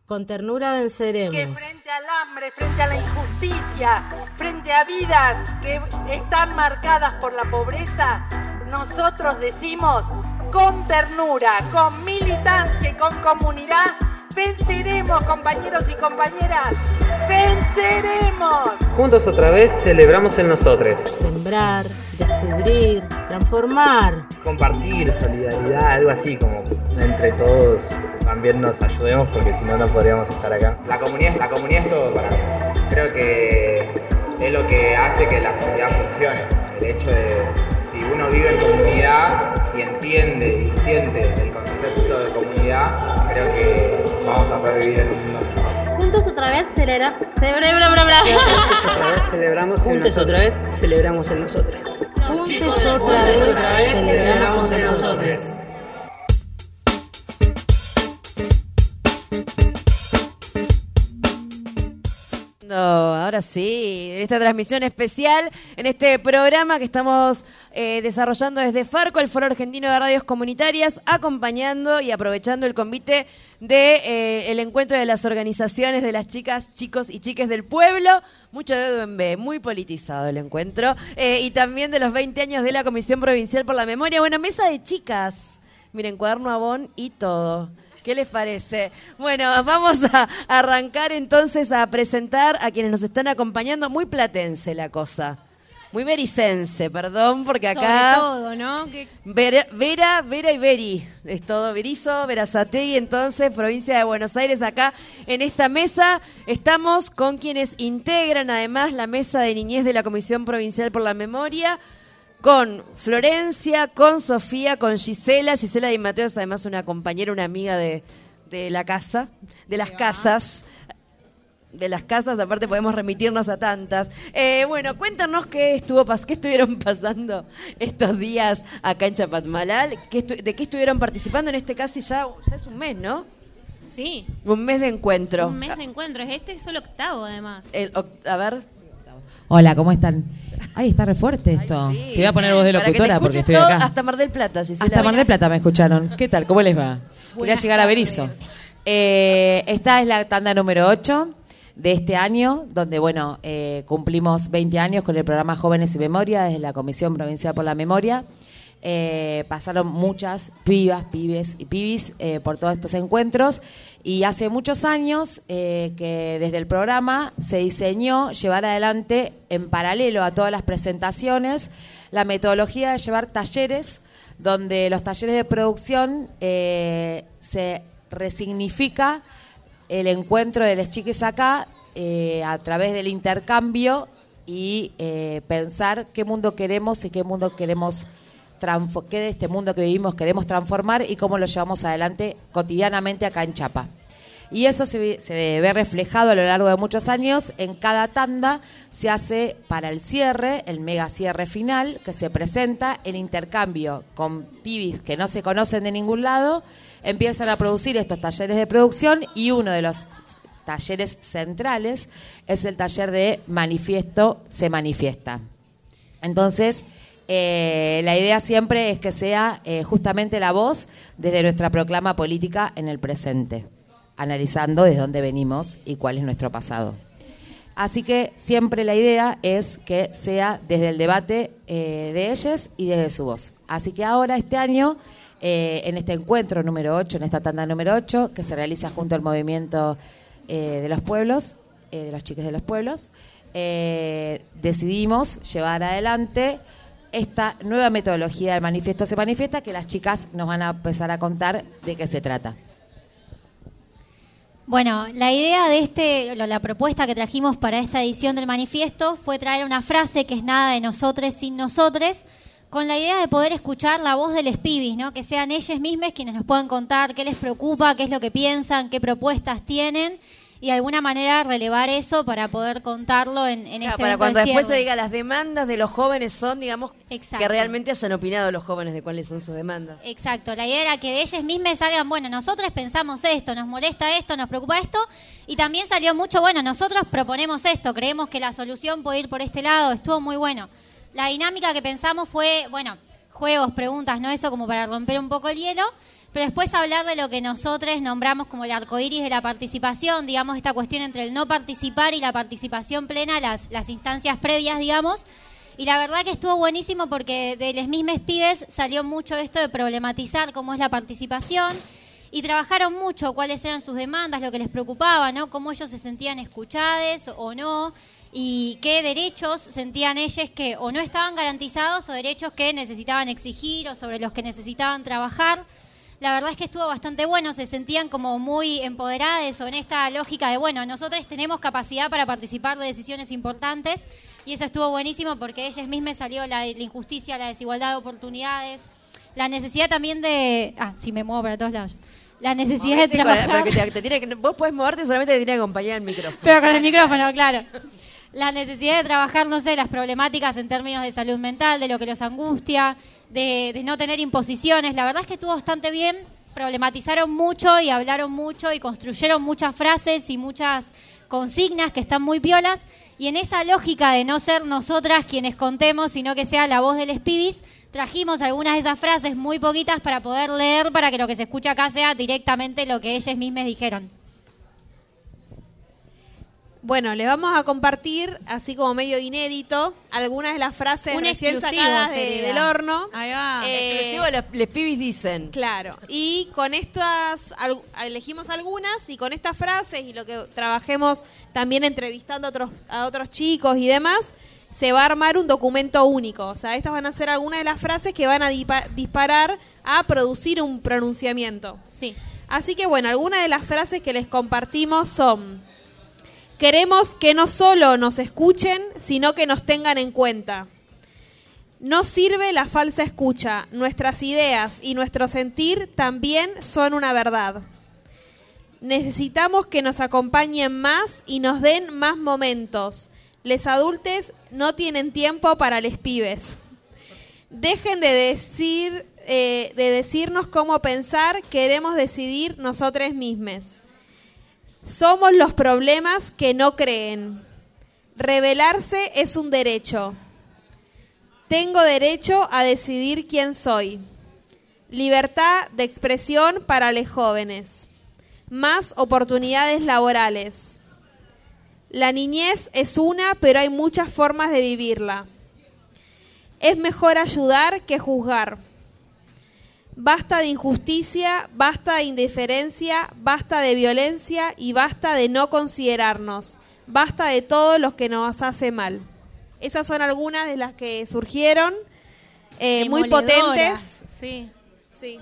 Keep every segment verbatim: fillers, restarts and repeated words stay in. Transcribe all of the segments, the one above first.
Con ternura venceremos. Que frente al hambre, frente a la injusticia, frente a vidas que están marcadas por la pobreza, nosotros decimos, con ternura, con militancia y con comunidad, venceremos, compañeros y compañeras, venceremos. Juntos otra vez celebramos en nosotros. Sembrar, descubrir, transformar. Compartir, solidaridad, algo así como entre todos también nos ayudemos porque si no no podríamos estar acá. La comunidad, la comunidad es todo para mí. Creo que es lo que hace que la sociedad funcione. El hecho de si uno vive en comunidad y entiende y siente el concepto de comunidad, creo que vamos a poder vivir en un mundo mejor. Juntos otra vez celebra, celebra, bla, bla. Juntos otra vez celebramos Juntos otra vez celebramos en nosotros. Juntos otra vez celebramos en nosotros. Ahora sí, en esta transmisión especial, en este programa que estamos eh, desarrollando desde Farco, el Foro Argentino de Radios Comunitarias, acompañando y aprovechando el convite del de, eh, encuentro de las organizaciones de las chicas, chicos y chiques del pueblo, mucho dedo en B, muy politizado el encuentro, eh, y también de los veinte años de la Comisión Provincial por la Memoria. Bueno, mesa de chicas, miren, cuaderno Avon y todo. ¿Qué les parece? Bueno, vamos a arrancar entonces a presentar a quienes nos están acompañando. Muy platense la cosa. Muy bericense, perdón, porque acá... Sobre todo, ¿no? Que... Vera, Vera, Vera y Beri. Es todo Berizo, Berazategui, entonces, provincia de Buenos Aires. Acá en esta mesa estamos con quienes integran además la mesa de niñez de la Comisión Provincial por la Memoria, con Florencia, con Sofía, con Gisela. Gisela Di Mateo es además una compañera, una amiga de, de la casa, de las casas. De las casas, aparte podemos remitirnos a tantas. Eh, bueno, cuéntanos qué estuvo pas- qué estuvieron pasando estos días acá en Chapatmalal, qué estu- de qué estuvieron participando en este casi ya, ya es un mes, ¿no? Sí. Un mes de encuentro. Un mes de encuentro. Este es el octavo, además. El, a ver. Hola, ¿cómo están? Ay, está re fuerte esto. Ay, sí. Te voy a poner voz de Para que te locutora porque escuches estoy todo acá. hasta Mar del Plata, Gisela. Hasta Mar del Plata me escucharon. ¿Qué tal? ¿Cómo les va? Quería llegar a Berizo. Eh, esta es la tanda número ocho de este año, donde, bueno, eh, cumplimos veinte años con el programa Jóvenes y Memoria desde la Comisión Provincial por la Memoria. Eh, pasaron muchas pibas, pibes y pibis eh, por todos estos encuentros. Y hace muchos años eh, que desde el programa se diseñó llevar adelante, en paralelo a todas las presentaciones, la metodología de llevar talleres, donde los talleres de producción eh, se resignifica el encuentro de las chiques acá eh, a través del intercambio y eh, pensar qué mundo queremos y qué mundo queremos transformar, qué de este mundo que vivimos queremos transformar y cómo lo llevamos adelante cotidianamente acá en Chapa. Y eso se ve, se ve reflejado a lo largo de muchos años. En cada tanda se hace para el cierre, el mega cierre final, que se presenta el intercambio con pibis que no se conocen de ningún lado, empiezan a producir estos talleres de producción y uno de los talleres centrales es el taller de Manifiesto se manifiesta. Entonces, eh, la idea siempre es que sea eh, justamente la voz desde nuestra proclama política en el presente, analizando desde dónde venimos y cuál es nuestro pasado. Así que siempre la idea es que sea desde el debate eh, de ellas y desde su voz. Así que ahora, este año, eh, en este encuentro número ocho, en esta tanda número ocho, que se realiza junto al movimiento eh, de los pueblos, eh, de los chiques de los pueblos, eh, decidimos llevar adelante esta nueva metodología del Manifiesto se manifiesta, que las chicas nos van a empezar a contar de qué se trata. Bueno, la idea de este, la propuesta que trajimos para esta edición del manifiesto fue traer una frase que es nada de nosotros sin nosotros, con la idea de poder escuchar la voz de les pibis, ¿no? Que sean ellas mismas quienes nos puedan contar qué les preocupa, qué es lo que piensan, qué propuestas tienen y de alguna manera relevar eso para poder contarlo en, en Claro, este para evento cuando de después cierre. se diga las demandas de los jóvenes son, digamos, Exacto. que realmente hayan opinado los jóvenes de cuáles son sus demandas. Exacto, la idea era que de ellas mismas salgan, bueno, nosotros pensamos esto, nos molesta esto, nos preocupa esto, y también salió mucho, bueno, nosotros proponemos esto, creemos que la solución puede ir por este lado, estuvo muy bueno. La dinámica que pensamos fue, bueno, juegos, preguntas, ¿no? Eso como para romper un poco el hielo, pero después hablar de lo que nosotros nombramos como el arcoíris de la participación, digamos, esta cuestión entre el no participar y la participación plena, las, las instancias previas, digamos. Y la verdad que estuvo buenísimo porque de los mismos pibes salió mucho esto de problematizar cómo es la participación y trabajaron mucho cuáles eran sus demandas, lo que les preocupaba, ¿no? Cómo ellos se sentían escuchados o no y qué derechos sentían ellos que o no estaban garantizados o derechos que necesitaban exigir o sobre los que necesitaban trabajar. La verdad es que estuvo bastante bueno, se sentían como muy empoderadas o en esta lógica de, bueno, nosotros tenemos capacidad para participar de decisiones importantes y eso estuvo buenísimo porque ellas mismas salió la, la injusticia, la desigualdad de oportunidades, la necesidad también de... Ah, sí, me muevo para todos lados. La necesidad Movete de trabajar... Con, te, te tiene que, vos podés moverte, solamente te tiene que acompañar el micrófono. Pero con el micrófono, claro. La necesidad de trabajar, no sé, las problemáticas en términos de salud mental, de lo que los angustia... De, de no tener imposiciones. La verdad es que estuvo bastante bien, problematizaron mucho y hablaron mucho y construyeron muchas frases y muchas consignas que están muy piolas y en esa lógica de no ser nosotras quienes contemos, sino que sea la voz de los pibis, trajimos algunas de esas frases muy poquitas para poder leer para que lo que se escucha acá sea directamente lo que ellas mismas dijeron. Bueno, les vamos a compartir, así como medio inédito, algunas de las frases Un recién exclusivo sacadas de- sería. del horno. Ahí va. Eh, Exclusivo, los, los pibis dicen. Claro, y con estas, al- elegimos algunas y con estas frases y lo que trabajemos también entrevistando a otros, a otros chicos y demás, se va a armar un documento único. O sea, estas van a ser algunas de las frases que van a dipa- disparar a producir un pronunciamiento. Sí. Así que bueno, algunas de las frases que les compartimos son: queremos que no solo nos escuchen, sino que nos tengan en cuenta. No sirve la falsa escucha. Nuestras ideas y nuestro sentir también son una verdad. Necesitamos que nos acompañen más y nos den más momentos. Les adultes no tienen tiempo para les pibes. Dejen de decir, eh, de decirnos cómo pensar, queremos decidir nosotros mismos. Somos los problemas que no creen. Rebelarse es un derecho. Tengo derecho a decidir quién soy. Libertad de expresión para los jóvenes. Más oportunidades laborales. La niñez es una, pero hay muchas formas de vivirla. Es mejor ayudar que juzgar. Basta de injusticia, basta de indiferencia, basta de violencia y basta de no considerarnos. Basta de todo lo que nos hace mal. Esas son algunas de las que surgieron, eh, muy potentes. Sí. Sí.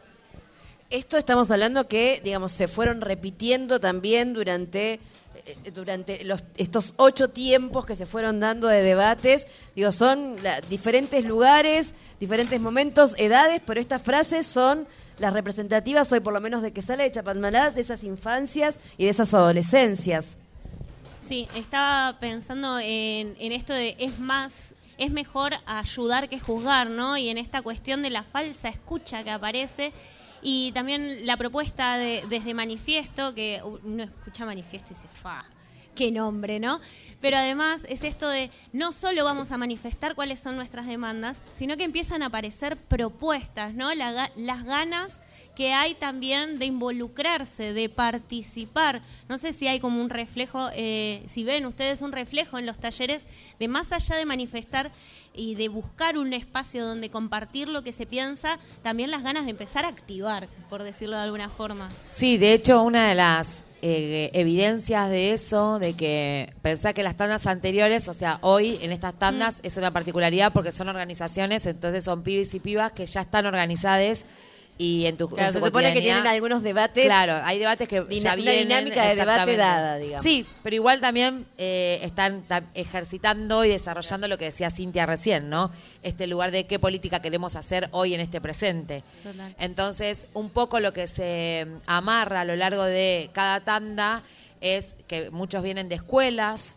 Esto estamos hablando que, digamos, se fueron repitiendo también durante, eh, durante los, estos ocho tiempos que se fueron dando de debates. Digo, son la, diferentes lugares, diferentes momentos, edades, pero estas frases son las representativas hoy, por lo menos de que sale de Chapalmalá, de esas infancias y de esas adolescencias. Sí, estaba pensando en, en esto de es más, es mejor ayudar que juzgar, ¿no? Y en esta cuestión de la falsa escucha que aparece y también la propuesta de, desde Manifiesto, que uno escucha Manifiesto y dice, fa, qué nombre, ¿no? Pero además es esto de no solo vamos a manifestar cuáles son nuestras demandas, sino que empiezan a aparecer propuestas, ¿no? La, las ganas que hay también de involucrarse, de participar. No sé si hay como un reflejo, eh, si ven ustedes un reflejo en los talleres de más allá de manifestar y de buscar un espacio donde compartir lo que se piensa, también las ganas de empezar a activar, por decirlo de alguna forma. Sí, de hecho, una de las eh, evidencias de eso, de que pensá que las tandas anteriores, o sea, hoy en estas tandas mm. es una particularidad porque son organizaciones, entonces son pibes y pibas que ya están organizadas. Y en tu, claro, en su se supone que tienen algunos debates. Claro, hay debates que Dina, ya vienen. Una dinámica de debate dada, digamos. Sí, pero igual también eh, están ta, ejercitando y desarrollando lo que decía Cintia recién, ¿no? Este lugar de qué política queremos hacer hoy en este presente. Total. Entonces, un poco lo que se amarra a lo largo de cada tanda es que muchos vienen de escuelas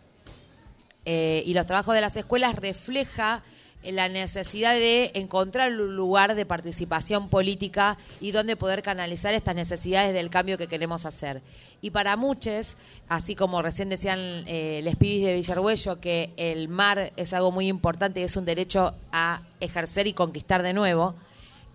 eh, y los trabajos de las escuelas refleja la necesidad de encontrar un lugar de participación política y donde poder canalizar estas necesidades del cambio que queremos hacer. Y para muchos, así como recién decían eh, les pibis de Villarhuello, que el mar es algo muy importante y es un derecho a ejercer y conquistar de nuevo,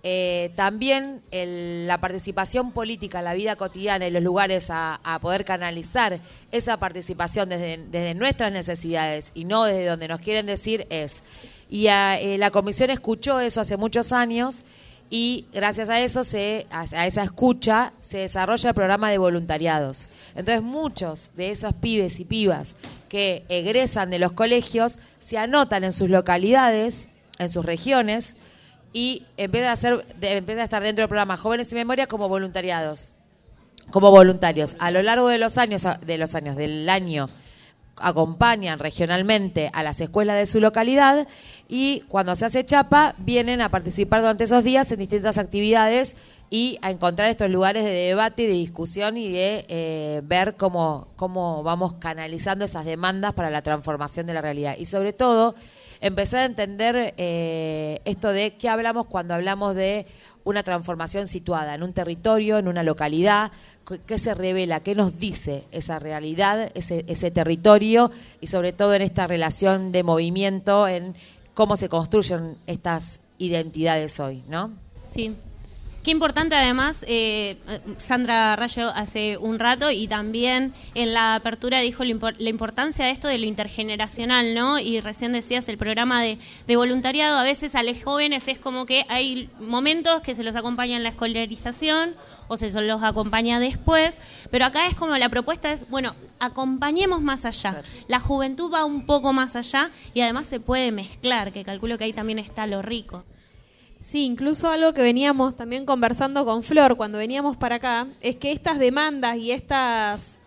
eh, también el, la participación política en la vida cotidiana y los lugares a, a poder canalizar esa participación desde, desde nuestras necesidades y no desde donde nos quieren decir es. Y a, eh, la comisión escuchó eso hace muchos años y gracias a eso, se, a, a esa escucha, se desarrolla el programa de voluntariados. Entonces muchos de esos pibes y pibas que egresan de los colegios se anotan en sus localidades, en sus regiones, y empiezan a, hacer, de, empiezan a estar dentro del programa Jóvenes y Memoria como voluntariados, como voluntarios. A lo largo de los años, de los años del año, acompañan regionalmente a las escuelas de su localidad y cuando se hace chapa vienen a participar durante esos días en distintas actividades y a encontrar estos lugares de debate y de discusión y de eh, ver cómo, cómo vamos canalizando esas demandas para la transformación de la realidad. Y sobre todo, empezar a entender eh, esto de qué hablamos cuando hablamos de una transformación situada en un territorio, en una localidad, qué se revela, qué nos dice esa realidad, ese, ese territorio y sobre todo en esta relación de movimiento, en cómo se construyen estas identidades hoy, ¿no? Sí. Qué importante además, eh, Sandra Rayo hace un rato y también en la apertura dijo la, impor- la importancia de esto de lo intergeneracional, ¿no? Y recién decías el programa de, de voluntariado, a veces a los jóvenes es como que hay momentos que se los acompaña en la escolarización o se los acompaña después, pero acá es como la propuesta es, bueno, acompañemos más allá. Claro. La juventud va un poco más allá y además se puede mezclar, que calculo que ahí también está lo rico. Sí, incluso algo que veníamos también conversando con Flor cuando veníamos para acá, es que estas demandas y estas,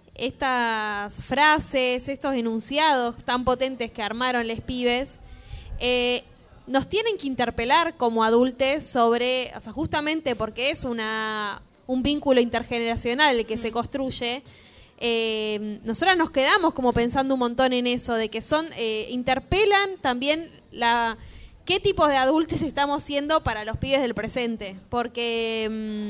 estas frases, estos enunciados tan potentes que armaron les pibes, eh, nos tienen que interpelar como adultos sobre, o sea, justamente porque es una un vínculo intergeneracional el que se construye, eh, nosotras nos quedamos como pensando un montón en eso, de que son, eh, interpelan también la... ¿Qué tipo de adultos estamos siendo para los pibes del presente? Porque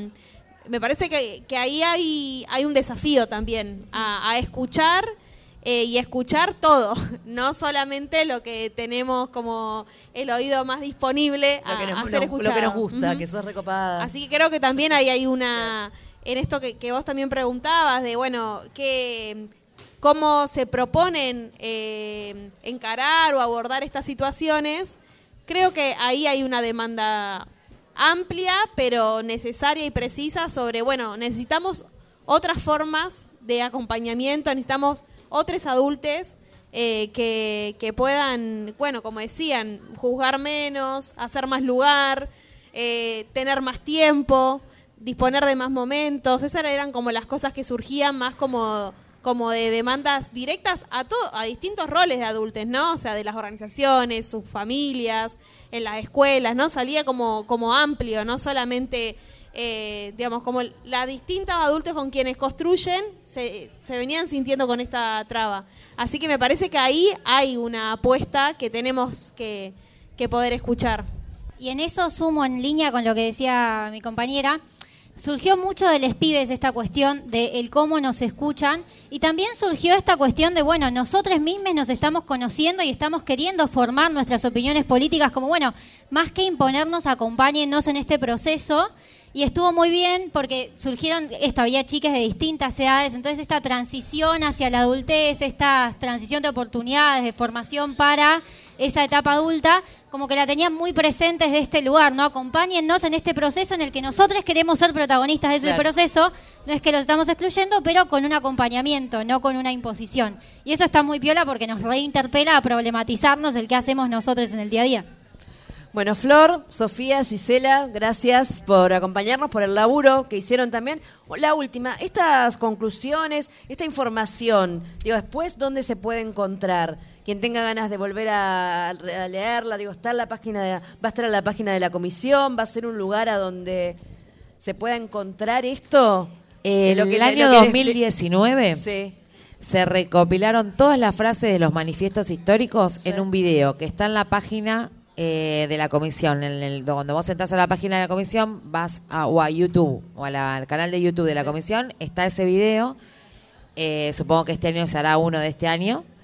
mmm, me parece que, que ahí hay, hay un desafío también a, a escuchar eh, y escuchar todo, no solamente lo que tenemos como el oído más disponible a, lo que nos, a ser escuchado. Lo que nos gusta, uh-huh. que sos recopada. Así que creo que también ahí hay una... En esto que, que vos también preguntabas, de bueno, que... cómo se proponen eh, encarar o abordar estas situaciones. Creo que ahí hay una demanda amplia, pero necesaria y precisa sobre, bueno, necesitamos otras formas de acompañamiento, necesitamos otros adultos eh, que, que puedan, bueno, como decían, juzgar menos, hacer más lugar, eh, tener más tiempo, disponer de más momentos. Esas eran como las cosas que surgían más como... como de demandas directas a todo, a distintos roles de adultos, ¿no? O sea, de las organizaciones, sus familias, en las escuelas, ¿no? Salía como, como amplio, no solamente, eh, digamos, como las distintos adultos con quienes construyen se, se venían sintiendo con esta traba. Así que me parece que ahí hay una apuesta que tenemos que, que poder escuchar. Y en eso sumo en línea con lo que decía mi compañera. Surgió mucho de les pibes esta cuestión de el cómo nos escuchan y también surgió esta cuestión de, bueno, nosotros mismos nos estamos conociendo y estamos queriendo formar nuestras opiniones políticas como, bueno, más que imponernos, acompáñennos en este proceso. Y estuvo muy bien porque surgieron, esto, había chicas de distintas edades, entonces esta transición hacia la adultez, esta transición de oportunidades, de formación para esa etapa adulta, como que la tenían muy presente desde este lugar, ¿no? Acompáñennos en este proceso en el que nosotros queremos ser protagonistas de ese claro. proceso, no es que los estamos excluyendo, pero con un acompañamiento, no con una imposición. Y eso está muy piola porque nos reinterpela a problematizarnos el que hacemos nosotros en el día a día. Bueno, Flor, Sofía, Gisela, gracias por acompañarnos, por el laburo que hicieron también. La última, estas conclusiones, esta información, digo, después, ¿dónde se puede encontrar? Quien tenga ganas de volver a, a leerla, digo, está en la página de, va a estar en la página de la comisión, va a ser un lugar a donde se pueda encontrar esto. El lo que, el año lo que dos mil diecinueve sí. se recopilaron todas las frases de los manifiestos históricos sí. en un video que está en la página eh, de la comisión. En el, cuando vos entras a la página de la comisión, vas a, o a YouTube, o a la, al canal de YouTube de la comisión, está ese video. Eh, supongo que este año se hará uno de este año.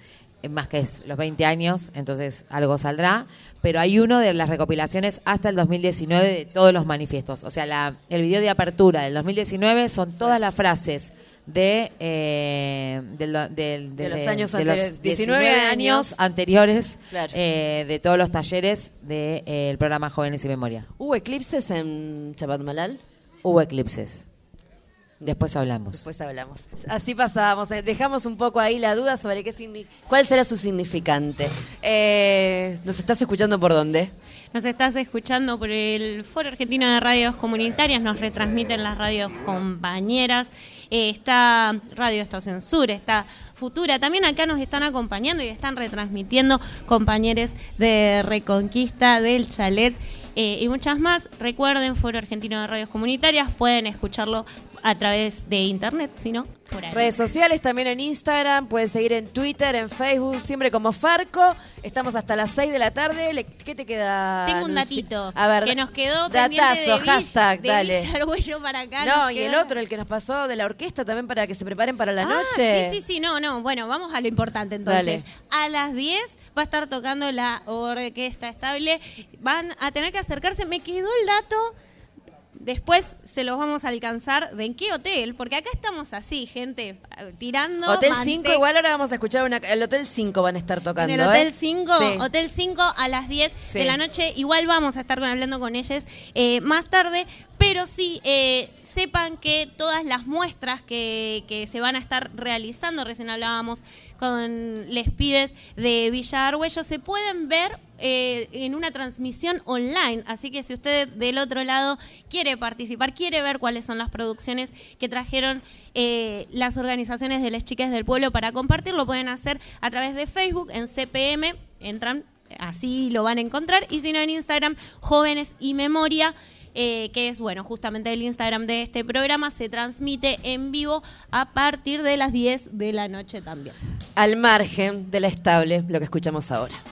más que es los veinte años, entonces algo saldrá, pero hay uno de las recopilaciones hasta el dos mil diecinueve de todos los manifiestos. O sea, la, el video de apertura del dos mil diecinueve son todas las frases de, eh, del- del- De los de- años de los anteriores, diecinueve diecinueve años años. anteriores Claro. eh, de todos los talleres del de, eh, el programa Jóvenes y Memoria. ¿Hubo eclipses en Chapadmalal? Hubo eclipses. Después hablamos. Después hablamos. Así pasábamos, eh, dejamos un poco ahí la duda sobre qué signi- cuál será su significante. Eh, ¿Nos estás escuchando por dónde? Nos estás escuchando por el Foro Argentino de Radios Comunitarias, nos retransmiten las radios compañeras, eh, está Radio Estación Sur, está Futura, también acá nos están acompañando y están retransmitiendo compañeros de Reconquista, del Chalet eh, y muchas más. Recuerden, Foro Argentino de Radios Comunitarias, pueden escucharlo a través de internet, si no, por ahí. Redes sociales, también en Instagram, puedes seguir en Twitter, en Facebook, siempre como Farco. Estamos hasta las seis de la tarde. Le- ¿Qué te queda? Tengo un Nancy? datito A ver, que nos quedó datazo, pendiente de Villa- hashtag, de dale. Villa Argüello para acá. No, nos y el quedó- otro, el que nos pasó de la orquesta también para que se preparen para la Ah, noche. Sí, sí, sí, no, no. Bueno, vamos a lo importante entonces. A las diez va a estar tocando la orquesta estable. Van a tener que acercarse. Me quedó el dato. Después se los vamos a alcanzar de en qué hotel, porque acá estamos así, gente, tirando. Hotel mante- cinco, igual ahora vamos a escuchar una, el Hotel cinco van a estar tocando. En el Hotel ¿eh? cinco, Sí. Hotel cinco a las diez Sí. de la noche. Igual vamos a estar con, hablando con ellos eh, más tarde, pero sí, eh, sepan que todas las muestras que, que se van a estar realizando, recién hablábamos con les pibes de Villa Argüello, se pueden ver eh, en una transmisión online. Así que si usted del otro lado quiere participar, quiere ver cuáles son las producciones que trajeron eh, las organizaciones de las chicas del pueblo para compartir, lo pueden hacer a través de Facebook en C P M, entran, así lo van a encontrar, y si no en Instagram, Jóvenes y Memoria, eh, que es, bueno, justamente el Instagram de este programa, se transmite en vivo a partir de las diez de la noche también. Al margen de la estable, lo que escuchamos ahora.